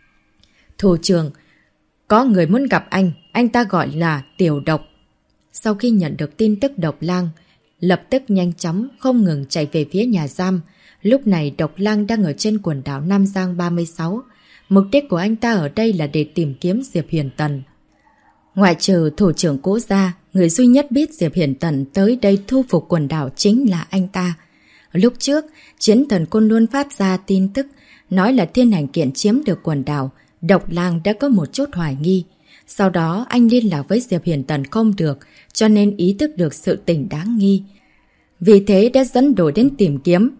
Thủ trưởng, có người muốn gặp anh ta gọi là Tiểu Độc. Sau khi nhận được tin tức độc lang, lập tức nhanh chóng không ngừng chạy về phía nhà giam. Lúc này độc lang đang ở trên quần đảo Nam Giang 36. Mục đích của anh ta ở đây là để tìm kiếm Diệp Hiển Tần. Ngoại trừ thủ trưởng Cố gia, người duy nhất biết Diệp Hiển Tần tới đây thu phục quần đảo chính là anh ta. Lúc trước, Chiến Thần Côn luôn phát ra tin tức nói là Thiên Hành Kiện chiếm được quần đảo. Độc lang đã có một chút hoài nghi. Sau đó anh liên lạc với Diệp Hiển Tần không được, cho nên ý thức được sự tình đáng nghi. Vì thế đã dẫn đội đến tìm kiếm.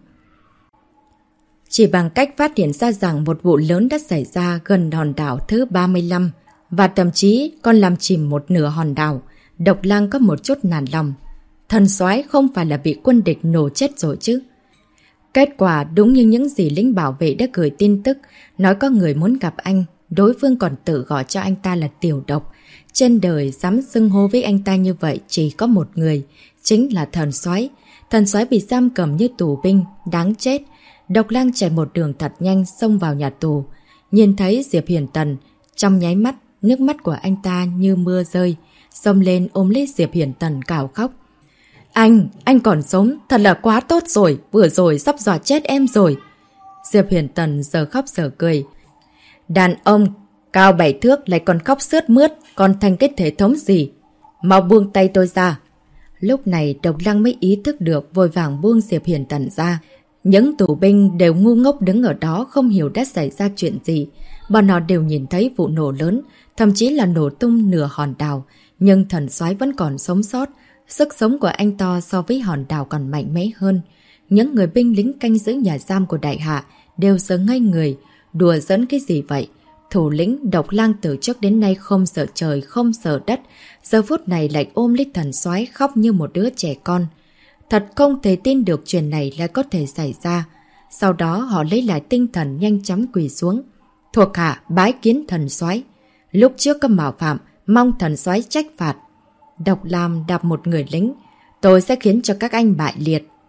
Chỉ bằng cách phát hiện ra rằng một vụ lớn đã xảy ra gần hòn đảo thứ 35 và thậm chí còn làm chìm một nửa hòn đảo, độc lang có một chút nản lòng. Thần soái không phải là bị quân địch nổ chết rồi chứ? Kết quả đúng như những gì lính bảo vệ đã gửi tin tức, nói có người muốn gặp anh, đối phương còn tự gọi cho anh ta là Tiểu Độc. Trên đời dám xưng hô với anh ta như vậy chỉ có một người, chính là thần soái. Thần soái bị giam cầm như tù binh, đáng chết. Độc lang chạy một đường thật nhanh xông vào nhà tù. Nhìn thấy Diệp Hiển Tần, trong nháy mắt, nước mắt của anh ta như mưa rơi, xông lên ôm lấy Diệp Hiển Tần gào khóc. Anh còn sống, thật là quá tốt rồi, vừa rồi sắp dọa chết em rồi. Diệp Hiển Tần giờ khóc giờ cười. Đàn ông, cao 7 thước lại còn khóc sướt mướt, còn thành cái thể thống gì? Mau buông tay tôi ra. Lúc này độc lang mới ý thức được, vội vàng buông Diệp Hiển Tần ra. Những tù binh đều ngu ngốc đứng ở đó không hiểu đã xảy ra chuyện gì. Bọn họ đều nhìn thấy vụ nổ lớn, thậm chí là nổ tung nửa hòn đảo. Nhưng thần soái vẫn còn sống sót. Sức sống của anh to so với hòn đảo còn mạnh mẽ hơn. Những người binh lính canh giữ nhà giam của đại hạ đều sợ ngây người. Đùa giỡn cái gì vậy? Thủ lĩnh độc lang từ trước đến nay không sợ trời, không sợ đất. Giờ phút này lại ôm lấy thần soái khóc như một đứa trẻ con. Thật không thể tin được chuyện này lại có thể xảy ra. Sau đó họ lấy lại tinh thần nhanh chóng quỳ xuống. Thuộc hạ bái kiến thần soái. Lúc trước có mạo phạm, mong thần soái trách phạt. Độc Lam đạp một người lính. Tôi sẽ khiến cho các anh bại liệt.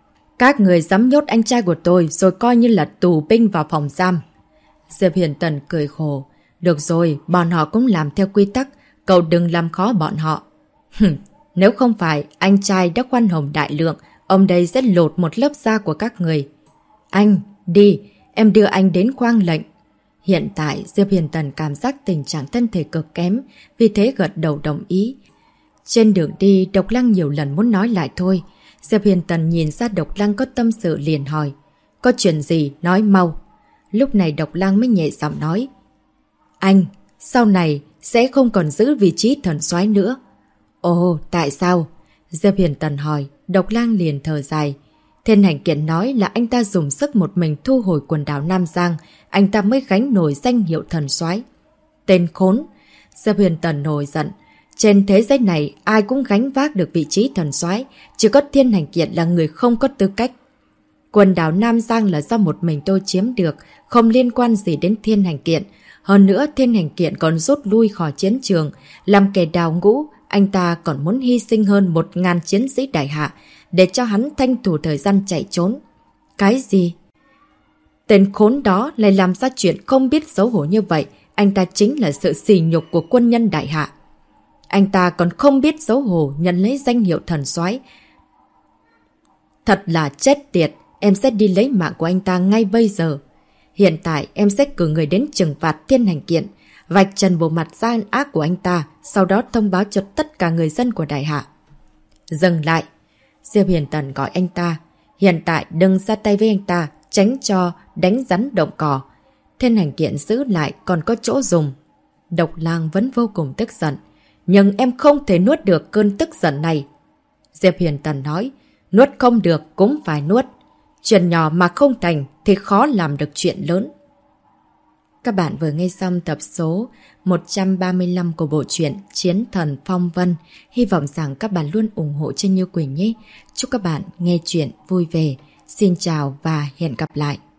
Các người dám nhốt anh trai của tôi rồi coi như là tù binh vào phòng giam. Diệp Huyền Tần cười khổ. Được rồi, bọn họ cũng làm theo quy tắc. Cậu đừng làm khó bọn họ. Nếu không phải anh trai đã khoan hồng đại lượng, ông đây sẽ lột một lớp da của các người. Anh, đi, em đưa anh đến khoang lệnh. Hiện tại, Diệp Huyền Tần cảm giác tình trạng thân thể cực kém, vì thế gật đầu đồng ý. Trên đường đi, Độc Lăng nhiều lần muốn nói lại thôi. Diệp Huyền Tần nhìn ra Độc Lăng có tâm sự liền hỏi. Có chuyện gì, nói mau. Lúc này Độc Lăng mới nhẹ giọng nói. Anh, sau này sẽ không còn giữ vị trí thần soái nữa. Ồ, tại sao? Diệp Huyền Tần hỏi. Độc Lăng liền thở dài. Thiên Hành Kiện nói là anh ta dùng sức một mình thu hồi quần đảo Nam Giang, anh ta mới gánh nổi danh hiệu thần soái. Tên khốn! Diệp Huyền Tần nổi giận. Trên thế giới này ai cũng gánh vác được vị trí thần soái, chỉ có Thiên Hành Kiện là người không có tư cách. Quần đảo Nam Giang là do một mình tôi chiếm được, không liên quan gì đến Thiên Hành Kiện. Hơn nữa Thiên Hành Kiện còn rút lui khỏi chiến trường, làm kẻ đào ngũ, anh ta còn muốn hy sinh hơn 1000 chiến sĩ đại hạ, để cho hắn tranh thủ thời gian chạy trốn. Cái gì? Tên khốn đó lại làm ra chuyện không biết xấu hổ như vậy, anh ta chính là sự sỉ nhục của quân nhân đại hạ. Anh ta còn không biết xấu hổ nhận lấy danh hiệu thần soái. Thật là chết tiệt, em sẽ đi lấy mạng của anh ta ngay bây giờ. Hiện tại em sẽ cử người đến trừng phạt Thiên Hành Kiện, vạch trần bộ mặt gian ác của anh ta, sau đó thông báo cho tất cả người dân của đại hạ. Dừng lại. Diệp Huyền Tần gọi anh ta. Hiện tại đừng ra tay với anh ta, tránh cho đánh rắn động cỏ. Thiên Hành Kiện giữ lại còn có chỗ dùng. Độc Lang vẫn vô cùng tức giận. Nhưng em không thể nuốt được cơn tức giận này. Diệp Huyền Tần nói, nuốt không được cũng phải nuốt. Chuyện nhỏ mà không thành thì khó làm được chuyện lớn. Các bạn vừa nghe xong tập số 135 của bộ truyện Chiến Thần Phong Vân. Hy vọng rằng các bạn luôn ủng hộ cho Như Quỳnh nhé. Chúc các bạn nghe chuyện vui vẻ. Xin chào và hẹn gặp lại.